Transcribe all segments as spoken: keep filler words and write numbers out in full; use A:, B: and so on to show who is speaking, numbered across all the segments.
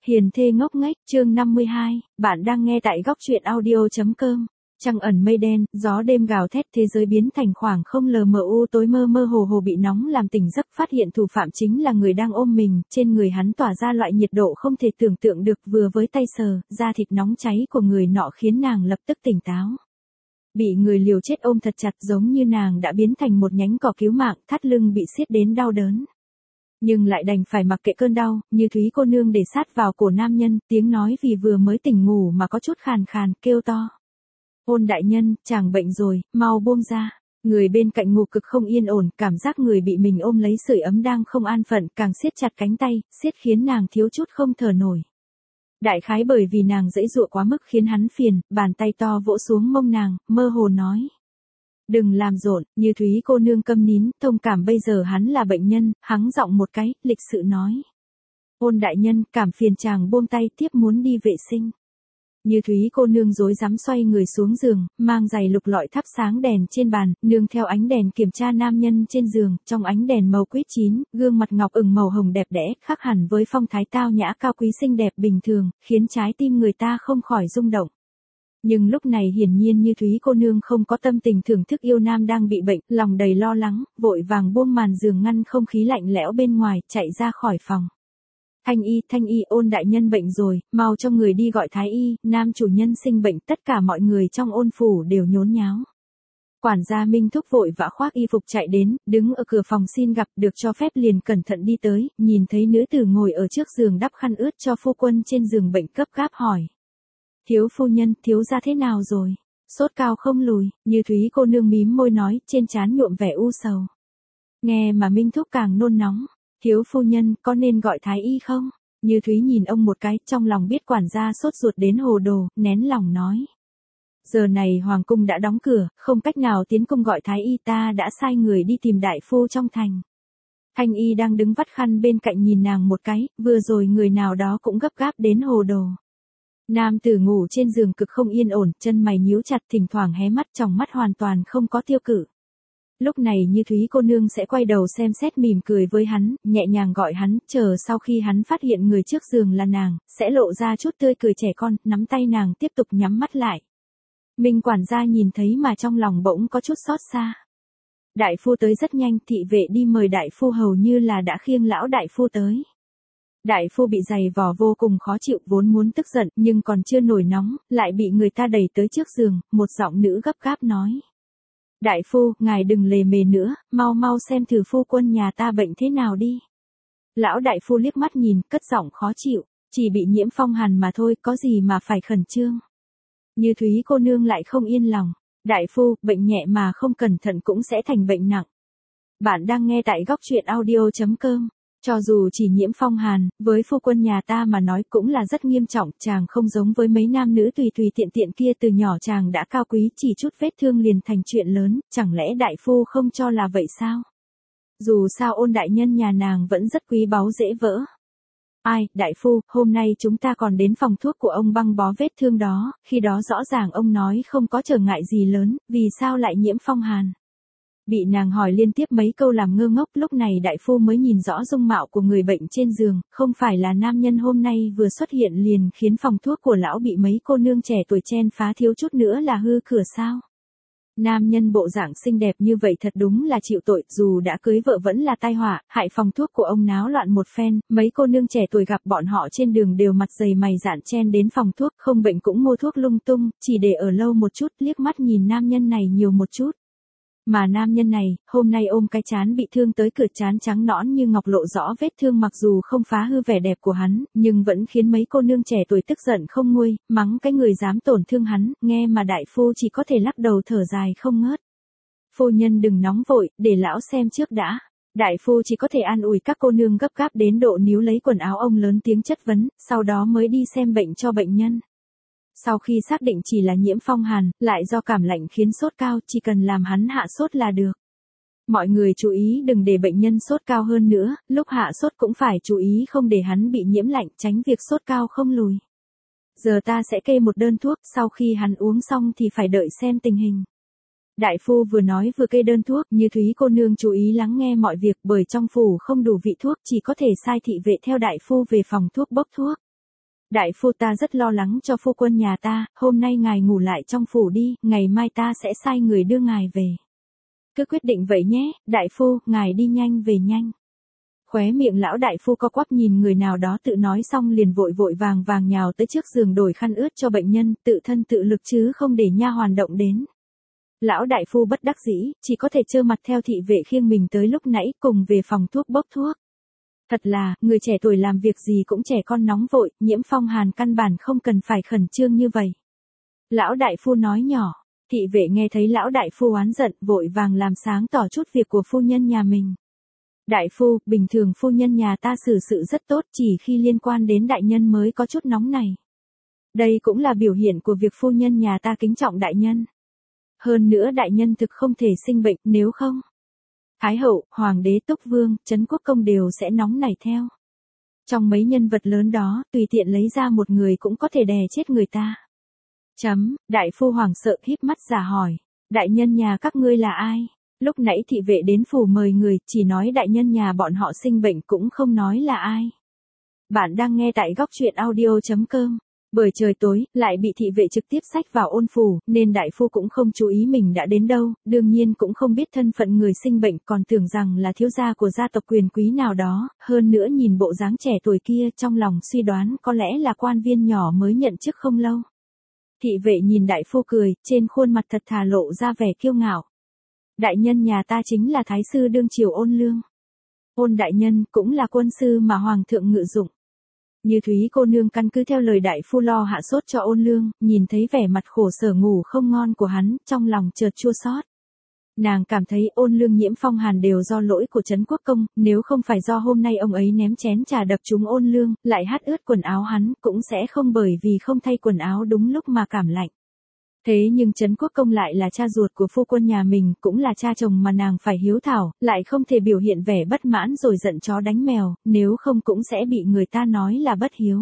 A: Hiền thê ngốc nghếch, chương năm mươi hai, bạn đang nghe tại góc truyện audio.com. Trăng ẩn mây đen, gió đêm gào thét, thế giới biến thành khoảng không lờ mờ u tối mơ mơ hồ hồ bị nóng làm tỉnh giấc, phát hiện thủ phạm chính là người đang ôm mình, trên người hắn tỏa ra loại nhiệt độ không thể tưởng tượng được, vừa với tay sờ, da thịt nóng cháy của người nọ khiến nàng lập tức tỉnh táo. Bị người liều chết ôm thật chặt giống như nàng đã biến thành một nhánh cỏ cứu mạng, thắt lưng bị siết đến đau đớn. Nhưng lại đành phải mặc kệ cơn đau, Như Thúy cô nương để sát vào cổ nam nhân, tiếng nói vì vừa mới tỉnh ngủ mà có chút khàn khàn, kêu to. Ôn đại nhân, chàng bệnh rồi, mau buông ra. Người bên cạnh ngủ cực không yên ổn, cảm giác người bị mình ôm lấy sưởi ấm đang không an phận, càng siết chặt cánh tay, siết khiến nàng thiếu chút không thở nổi. Đại khái bởi vì nàng giãy giụa quá mức khiến hắn phiền, bàn tay to vỗ xuống mông nàng, mơ hồ nói. Đừng làm rộn, Như Thúy cô nương câm nín, thông cảm bây giờ hắn là bệnh nhân, hắng giọng một cái, lịch sự nói. Ôn đại nhân, cảm phiền chàng buông tay, tiếp muốn đi vệ sinh. Như Thúy cô nương rối rắm xoay người xuống giường, mang giày lục lọi thắp sáng đèn trên bàn, nương theo ánh đèn kiểm tra nam nhân trên giường, trong ánh đèn màu quýt chín, gương mặt ngọc ửng màu hồng đẹp đẽ, khác hẳn với phong thái tao nhã cao quý xinh đẹp bình thường, khiến trái tim người ta không khỏi rung động. Nhưng lúc này hiển nhiên Như Thúy cô nương không có tâm tình thưởng thức yêu nam đang bị bệnh, lòng đầy lo lắng, vội vàng buông màn giường ngăn không khí lạnh lẽo bên ngoài, chạy ra khỏi phòng. Thanh y, thanh y, ôn đại nhân bệnh rồi, mau cho người đi gọi thái y, nam chủ nhân sinh bệnh, tất cả mọi người trong ôn phủ đều nhốn nháo. Quản gia Minh Thúc vội vã khoác y phục chạy đến, đứng ở cửa phòng xin gặp, được cho phép liền cẩn thận đi tới, nhìn thấy nữ tử ngồi ở trước giường đắp khăn ướt cho phu quân trên giường bệnh, cấp gáp hỏi. Thiếu phu nhân, thiếu gia thế nào rồi? Sốt cao không lùi, Như Thúy cô nương mím môi nói, trên trán nhuộm vẻ u sầu. Nghe mà Minh Thúc càng nôn nóng. Thiếu phu nhân, có nên gọi thái y không? Như Thúy nhìn ông một cái, trong lòng biết quản gia sốt ruột đến hồ đồ, nén lòng nói. Giờ này hoàng cung đã đóng cửa, không cách nào tiến cung gọi thái y, ta đã sai người đi tìm đại phu trong thành. Thanh y đang đứng vắt khăn bên cạnh nhìn nàng một cái, vừa rồi người nào đó cũng gấp gáp đến hồ đồ. Nam tử ngủ trên giường cực không yên ổn, chân mày nhíu chặt, thỉnh thoảng hé mắt, trong mắt hoàn toàn không có tiêu cự. Lúc này Như Thúy cô nương sẽ quay đầu xem xét mỉm cười với hắn, nhẹ nhàng gọi hắn, chờ sau khi hắn phát hiện người trước giường là nàng, sẽ lộ ra chút tươi cười trẻ con, nắm tay nàng tiếp tục nhắm mắt lại. Minh quản gia nhìn thấy mà trong lòng bỗng có chút xót xa. Đại phu tới rất nhanh, thị vệ đi mời đại phu hầu như là đã khiêng lão đại phu tới. Đại phu bị giày vò vô cùng khó chịu, vốn muốn tức giận, nhưng còn chưa nổi nóng, lại bị người ta đẩy tới trước giường, một giọng nữ gấp gáp nói. Đại phu, ngài đừng lề mề nữa, mau mau xem thử phu quân nhà ta bệnh thế nào đi. Lão đại phu liếc mắt nhìn, cất giọng khó chịu, chỉ bị nhiễm phong hàn mà thôi, có gì mà phải khẩn trương. Như Thúy cô nương lại không yên lòng. Đại phu, bệnh nhẹ mà không cẩn thận cũng sẽ thành bệnh nặng. Bạn đang nghe tại góc truyện audio.com. Cho dù chỉ nhiễm phong hàn, với phu quân nhà ta mà nói cũng là rất nghiêm trọng, chàng không giống với mấy nam nữ tùy tùy tiện tiện kia, từ nhỏ chàng đã cao quý, chỉ chút vết thương liền thành chuyện lớn, chẳng lẽ đại phu không cho là vậy sao? Dù sao ôn đại nhân nhà nàng vẫn rất quý báu dễ vỡ. Ai, đại phu, hôm nay chúng ta còn đến phòng thuốc của ông băng bó vết thương đó, khi đó rõ ràng ông nói không có trở ngại gì lớn, vì sao lại nhiễm phong hàn? Bị nàng hỏi liên tiếp mấy câu làm ngơ ngốc, lúc này đại phu mới nhìn rõ dung mạo của người bệnh trên giường, không phải là nam nhân hôm nay vừa xuất hiện liền khiến phòng thuốc của lão bị mấy cô nương trẻ tuổi chen phá, thiếu chút nữa là hư cửa sao. Nam nhân bộ dạng xinh đẹp như vậy thật đúng là chịu tội, dù đã cưới vợ vẫn là tai họa, hại phòng thuốc của ông náo loạn một phen, mấy cô nương trẻ tuổi gặp bọn họ trên đường đều mặt dày mày dạn chen đến phòng thuốc, không bệnh cũng mua thuốc lung tung, chỉ để ở lâu một chút, liếc mắt nhìn nam nhân này nhiều một chút. Mà nam nhân này, hôm nay ôm cái trán bị thương tới cửa, trán trắng nõn như ngọc lộ rõ vết thương, mặc dù không phá hư vẻ đẹp của hắn, nhưng vẫn khiến mấy cô nương trẻ tuổi tức giận không nguôi, mắng cái người dám tổn thương hắn, nghe mà đại phu chỉ có thể lắc đầu thở dài không ngớt. Phu nhân đừng nóng vội, để lão xem trước đã. Đại phu chỉ có thể an ủi các cô nương gấp gáp đến độ níu lấy quần áo ông lớn tiếng chất vấn, sau đó mới đi xem bệnh cho bệnh nhân. Sau khi xác định chỉ là nhiễm phong hàn, lại do cảm lạnh khiến sốt cao, chỉ cần làm hắn hạ sốt là được. Mọi người chú ý đừng để bệnh nhân sốt cao hơn nữa, lúc hạ sốt cũng phải chú ý không để hắn bị nhiễm lạnh, tránh việc sốt cao không lùi. Giờ ta sẽ kê một đơn thuốc, sau khi hắn uống xong thì phải đợi xem tình hình. Đại phu vừa nói vừa kê đơn thuốc, Như Thúy cô nương chú ý lắng nghe mọi việc, bởi trong phủ không đủ vị thuốc, chỉ có thể sai thị vệ theo đại phu về phòng thuốc bốc thuốc. Đại phu ta rất lo lắng cho phu quân nhà ta, hôm nay ngài ngủ lại trong phủ đi, ngày mai ta sẽ sai người đưa ngài về. Cứ quyết định vậy nhé, đại phu, ngài đi nhanh về nhanh. Khóe miệng lão đại phu co quắp nhìn người nào đó tự nói xong liền vội vội vàng vàng nhào tới trước giường đổi khăn ướt cho bệnh nhân, tự thân tự lực chứ không để nha hoàn động đến. Lão đại phu bất đắc dĩ, chỉ có thể trơ mặt theo thị vệ khiêng mình tới lúc nãy cùng về phòng thuốc bốc thuốc. Thật là, người trẻ tuổi làm việc gì cũng trẻ con nóng vội, Nhiễm Phong Hàn căn bản không cần phải khẩn trương như vậy. Lão đại phu nói nhỏ, thị vệ nghe thấy lão đại phu oán giận, vội vàng làm sáng tỏ chút việc của phu nhân nhà mình. Đại phu, bình thường phu nhân nhà ta xử sự rất tốt, chỉ khi liên quan đến đại nhân mới có chút nóng này. Đây cũng là biểu hiện của việc phu nhân nhà ta kính trọng đại nhân. Hơn nữa đại nhân thực không thể sinh bệnh, nếu không, Thái hậu, Hoàng đế Túc Vương, Trấn Quốc Công đều sẽ nóng nảy theo. Trong mấy nhân vật lớn đó, tùy tiện lấy ra một người cũng có thể đè chết người ta. Chấm, đại phu hoảng sợ híp mắt giả hỏi, đại nhân nhà các ngươi là ai? Lúc nãy thị vệ đến phủ mời người, chỉ nói đại nhân nhà bọn họ sinh bệnh cũng không nói là ai. Bạn đang nghe tại góc truyện audio chấm com. Bởi trời tối, lại bị thị vệ trực tiếp xách vào ôn phủ, nên đại phu cũng không chú ý mình đã đến đâu, đương nhiên cũng không biết thân phận người sinh bệnh, còn tưởng rằng là thiếu gia của gia tộc quyền quý nào đó, hơn nữa nhìn bộ dáng trẻ tuổi kia, trong lòng suy đoán có lẽ là quan viên nhỏ mới nhận chức không lâu. Thị vệ nhìn đại phu cười, trên khuôn mặt thật thà lộ ra vẻ kiêu ngạo. Đại nhân nhà ta chính là thái sư đương triều Ôn Lương. Ôn đại nhân cũng là quân sư mà hoàng thượng ngự dụng. Như Thúy cô nương căn cứ theo lời đại phu lo hạ sốt cho Ôn Lương, nhìn thấy vẻ mặt khổ sở ngủ không ngon của hắn, trong lòng chợt chua xót. Nàng cảm thấy Ôn Lương Nhiễm Phong Hàn đều do lỗi của Trấn Quốc Công, nếu không phải do hôm nay ông ấy ném chén trà đập trúng Ôn Lương, lại hắt ướt quần áo hắn, cũng sẽ không bởi vì không thay quần áo đúng lúc mà cảm lạnh. Thế nhưng Trấn Quốc Công lại là cha ruột của phu quân nhà mình, cũng là cha chồng mà nàng phải hiếu thảo, lại không thể biểu hiện vẻ bất mãn rồi giận chó đánh mèo, nếu không cũng sẽ bị người ta nói là bất hiếu.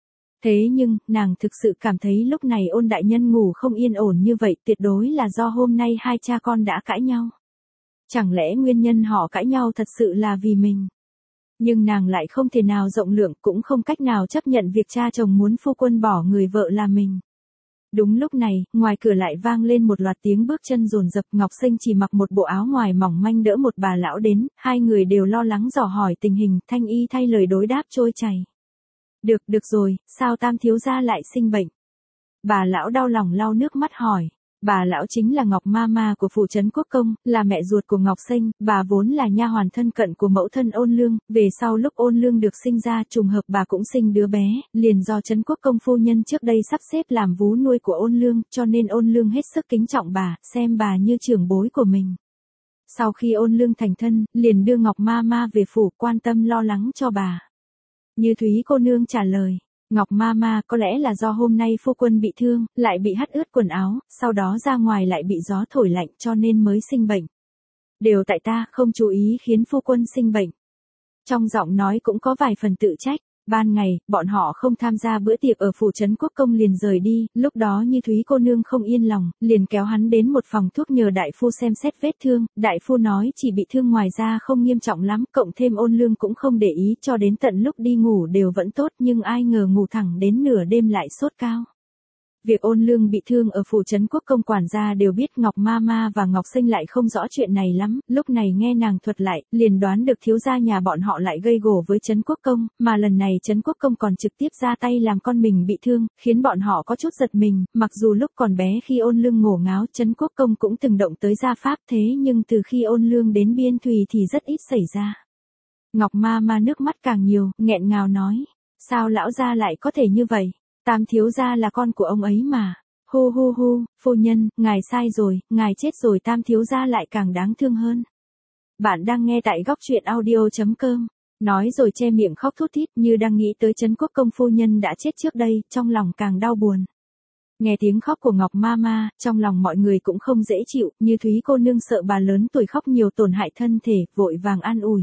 A: Thế nhưng, nàng thực sự cảm thấy lúc này Ôn đại nhân ngủ không yên ổn như vậy tuyệt đối là do hôm nay hai cha con đã cãi nhau. Chẳng lẽ nguyên nhân họ cãi nhau thật sự là vì mình? Nhưng nàng lại không thể nào rộng lượng, cũng không cách nào chấp nhận việc cha chồng muốn phu quân bỏ người vợ là mình. Đúng lúc này, ngoài cửa lại vang lên một loạt tiếng bước chân dồn dập, Ngọc Sinh chỉ mặc một bộ áo ngoài mỏng manh đỡ một bà lão đến, hai người đều lo lắng dò hỏi tình hình, Thanh Y thay lời đối đáp trôi chảy. Được, được rồi, sao Tam thiếu gia lại sinh bệnh? Bà lão đau lòng lau nước mắt hỏi. Bà lão chính là Ngọc Ma Ma của phủ Trấn Quốc Công, là mẹ ruột của Ngọc Sinh, bà vốn là nha hoàn thân cận của mẫu thân Ôn Lương, về sau lúc Ôn Lương được sinh ra trùng hợp bà cũng sinh đứa bé, liền do Trấn Quốc Công phu nhân trước đây sắp xếp làm vú nuôi của Ôn Lương, cho nên Ôn Lương hết sức kính trọng bà, xem bà như trưởng bối của mình. Sau khi Ôn Lương thành thân, liền đưa Ngọc Ma Ma về phủ quan tâm lo lắng cho bà. Như Thúy cô nương trả lời. Ngọc Ma Ma, có lẽ là do hôm nay phu quân bị thương, lại bị hắt ướt quần áo, sau đó ra ngoài lại bị gió thổi lạnh cho nên mới sinh bệnh. Đều tại ta, không chú ý khiến phu quân sinh bệnh. Trong giọng nói cũng có vài phần tự trách. Ban ngày, bọn họ không tham gia bữa tiệc ở phủ Trấn Quốc Công liền rời đi, lúc đó Như Thúy cô nương không yên lòng, liền kéo hắn đến một phòng thuốc nhờ đại phu xem xét vết thương, đại phu nói chỉ bị thương ngoài da không nghiêm trọng lắm, cộng thêm Ôn Lương cũng không để ý cho đến tận lúc đi ngủ đều vẫn tốt, nhưng ai ngờ ngủ thẳng đến nửa đêm lại sốt cao. Việc Ôn Lương bị thương ở phủ Trấn Quốc Công quản gia đều biết, Ngọc Ma Ma và Ngọc Sinh lại không rõ chuyện này lắm, lúc này nghe nàng thuật lại, liền đoán được thiếu gia nhà bọn họ lại gây gổ với Trấn Quốc Công, mà lần này Trấn Quốc Công còn trực tiếp ra tay làm con mình bị thương, khiến bọn họ có chút giật mình, mặc dù lúc còn bé khi Ôn Lương ngổ ngáo Trấn Quốc Công cũng từng động tới gia pháp, thế nhưng từ khi Ôn Lương đến Biên Thùy thì rất ít xảy ra. Ngọc Ma Ma nước mắt càng nhiều, nghẹn ngào nói, sao lão gia lại có thể như vậy? Tam thiếu gia là con của ông ấy mà. Hu hu hu, phu nhân, ngài sai rồi, ngài chết rồi, Tam thiếu gia lại càng đáng thương hơn. Bạn đang nghe tại góc truyện audio chấm com. Nói rồi che miệng khóc thút thít, như đang nghĩ tới Trấn Quốc Công phu nhân đã chết trước đây, trong lòng càng đau buồn. Nghe tiếng khóc của Ngọc Ma Ma, trong lòng mọi người cũng không dễ chịu, Như Thúy cô nương sợ bà lớn tuổi khóc nhiều tổn hại thân thể, vội vàng an ủi.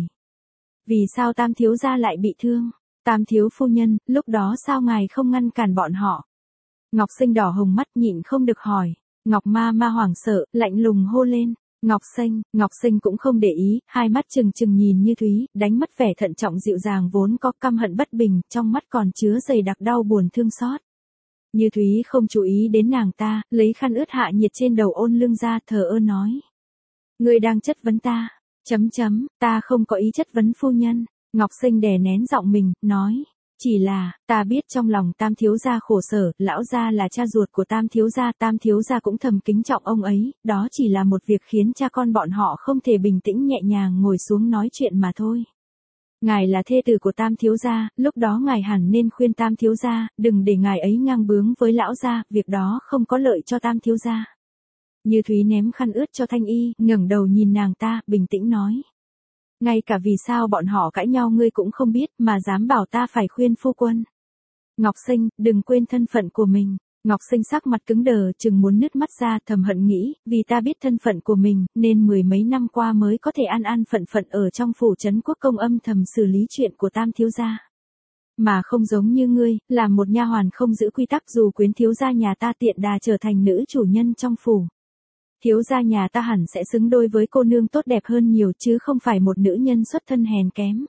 A: Vì sao Tam thiếu gia lại bị thương? Tam thiếu phu nhân, lúc đó sao ngài không ngăn cản bọn họ? Ngọc Sinh đỏ hồng mắt nhịn không được hỏi. Ngọc Ma Ma hoảng sợ, lạnh lùng hô lên. Ngọc Sinh, Ngọc Sinh cũng không để ý, hai mắt trừng trừng nhìn Như Thúy, đánh mất vẻ thận trọng dịu dàng vốn có, căm hận bất bình, trong mắt còn chứa dày đặc đau buồn thương xót. Như Thúy không chú ý đến nàng ta, lấy khăn ướt hạ nhiệt trên đầu ôn lưng ra, thờ ơ nói. Ngươi đang chất vấn ta, chấm chấm, ta không có ý chất vấn phu nhân. Ngọc Sinh đè nén giọng mình, nói. Chỉ là, ta biết trong lòng Tam thiếu gia khổ sở, lão gia là cha ruột của Tam thiếu gia, Tam thiếu gia cũng thầm kính trọng ông ấy, đó chỉ là một việc khiến cha con bọn họ không thể bình tĩnh nhẹ nhàng ngồi xuống nói chuyện mà thôi. Ngài là thê tử của Tam thiếu gia, lúc đó ngài hẳn nên khuyên Tam thiếu gia, đừng để ngài ấy ngang bướng với lão gia, việc đó không có lợi cho Tam thiếu gia. Như Thúy ném khăn ướt cho Thanh Y, ngẩng đầu nhìn nàng ta, bình tĩnh nói. Ngay cả vì sao bọn họ cãi nhau ngươi cũng không biết mà dám bảo ta phải khuyên phu quân. Ngọc Sinh, đừng quên thân phận của mình. Ngọc Sinh sắc mặt cứng đờ, chừng muốn nứt mắt ra, thầm hận nghĩ, vì ta biết thân phận của mình, nên mười mấy năm qua mới có thể an an phận phận ở trong phủ trấn quốc công âm thầm xử lý chuyện của Tam thiếu gia. Mà không giống như ngươi, làm một nha hoàn không giữ quy tắc dù quyến thiếu gia nhà ta tiện đà trở thành nữ chủ nhân trong phủ. Thiếu gia nhà ta hẳn sẽ xứng đôi với cô nương tốt đẹp hơn nhiều chứ không phải một nữ nhân xuất thân hèn kém.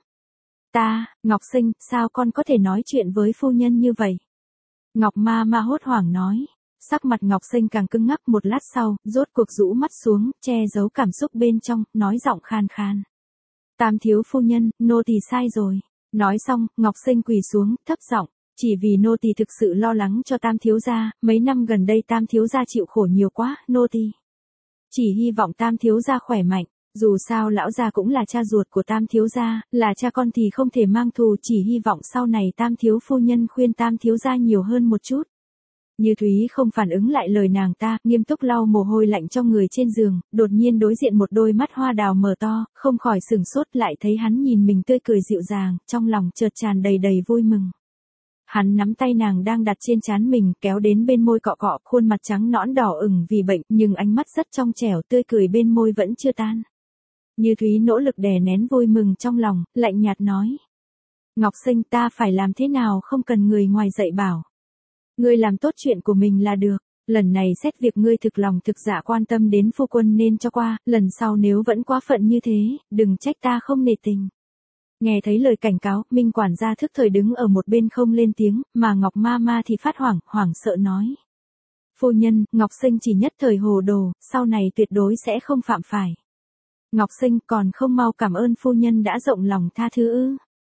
A: Ta, Ngọc Sinh, sao con có thể nói chuyện với phu nhân như vậy? Ngọc ma ma hốt hoảng nói. Sắc mặt Ngọc Sinh càng cứng ngắc, một lát sau, rốt cuộc rũ mắt xuống, che giấu cảm xúc bên trong, nói giọng khan khan. Tam thiếu phu nhân, nô tỳ sai rồi. Nói xong, Ngọc Sinh quỳ xuống, thấp giọng. Chỉ vì nô tỳ thực sự lo lắng cho Tam thiếu gia, mấy năm gần đây Tam thiếu gia chịu khổ nhiều quá, nô tỳ chỉ hy vọng Tam thiếu gia khỏe mạnh, dù sao lão gia cũng là cha ruột của Tam thiếu gia, là cha con thì không thể mang thù, chỉ hy vọng sau này Tam thiếu phu nhân khuyên Tam thiếu gia nhiều hơn một chút. Như Thúy không phản ứng lại lời nàng ta, nghiêm túc lau mồ hôi lạnh cho người trên giường, đột nhiên đối diện một đôi mắt hoa đào mở to, không khỏi sửng sốt, lại thấy hắn nhìn mình tươi cười dịu dàng, trong lòng chợt tràn đầy đầy vui mừng. Hắn nắm tay nàng đang đặt trên trán mình, kéo đến bên môi cọ cọ, khuôn mặt trắng nõn đỏ ửng vì bệnh, nhưng ánh mắt rất trong trẻo, tươi cười bên môi vẫn chưa tan. Như Thúy nỗ lực đè nén vui mừng trong lòng, lạnh nhạt nói. Ngọc Sinh, ta phải làm thế nào không cần người ngoài dạy bảo. Ngươi làm tốt chuyện của mình là được, lần này xét việc ngươi thực lòng thực dạ quan tâm đến phu quân nên cho qua, lần sau nếu vẫn quá phận như thế, đừng trách ta không nể tình. Nghe thấy lời cảnh cáo, Minh quản gia thức thời đứng ở một bên không lên tiếng, mà Ngọc ma ma thì phát hoảng, hoảng sợ nói. Phu nhân, Ngọc Sinh chỉ nhất thời hồ đồ, sau này tuyệt đối sẽ không phạm phải. Ngọc Sinh còn không mau cảm ơn phu nhân đã rộng lòng tha thứ ư.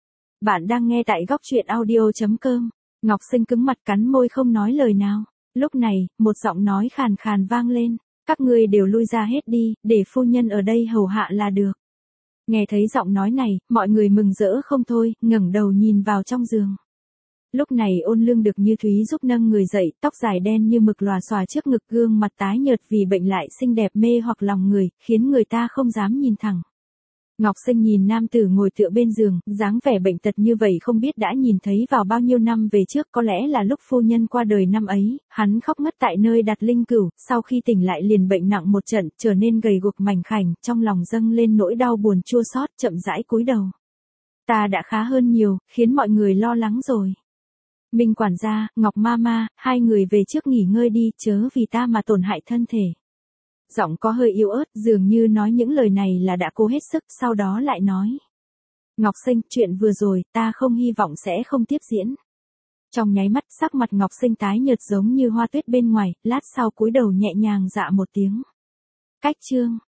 A: Bạn đang nghe tại góc truyện audio chấm com. Ngọc Sinh cứng mặt cắn môi không nói lời nào. Lúc này, một giọng nói khàn khàn vang lên. Các ngươi đều lui ra hết đi, để phu nhân ở đây hầu hạ là được. Nghe thấy giọng nói này, mọi người mừng rỡ không thôi, ngẩng đầu nhìn vào trong giường. Lúc này Ôn Lương được Như Thúy giúp nâng người dậy, tóc dài đen như mực lòa xòa trước ngực, gương mặt tái nhợt vì bệnh lại xinh đẹp mê hoặc lòng người, khiến người ta không dám nhìn thẳng. Ngọc Sinh nhìn nam tử ngồi tựa bên giường, dáng vẻ bệnh tật như vậy không biết đã nhìn thấy vào bao nhiêu năm về trước, có lẽ là lúc phu nhân qua đời năm ấy, hắn khóc ngất tại nơi đặt linh cửu, sau khi tỉnh lại liền bệnh nặng một trận, trở nên gầy guộc mảnh khảnh, trong lòng dâng lên nỗi đau buồn chua xót, chậm rãi cúi đầu. Ta đã khá hơn nhiều, khiến mọi người lo lắng rồi. Minh quản gia, Ngọc ma ma, hai người về trước nghỉ ngơi đi, chớ vì ta mà tổn hại thân thể. Giọng có hơi yếu ớt, dường như nói những lời này là đã cố hết sức, sau đó lại nói. Ngọc Sinh, chuyện vừa rồi, ta không hy vọng sẽ không tiếp diễn. Trong nháy mắt, sắc mặt Ngọc Sinh tái nhợt giống như hoa tuyết bên ngoài, lát sau cúi đầu nhẹ nhàng dạ một tiếng. Cách chương.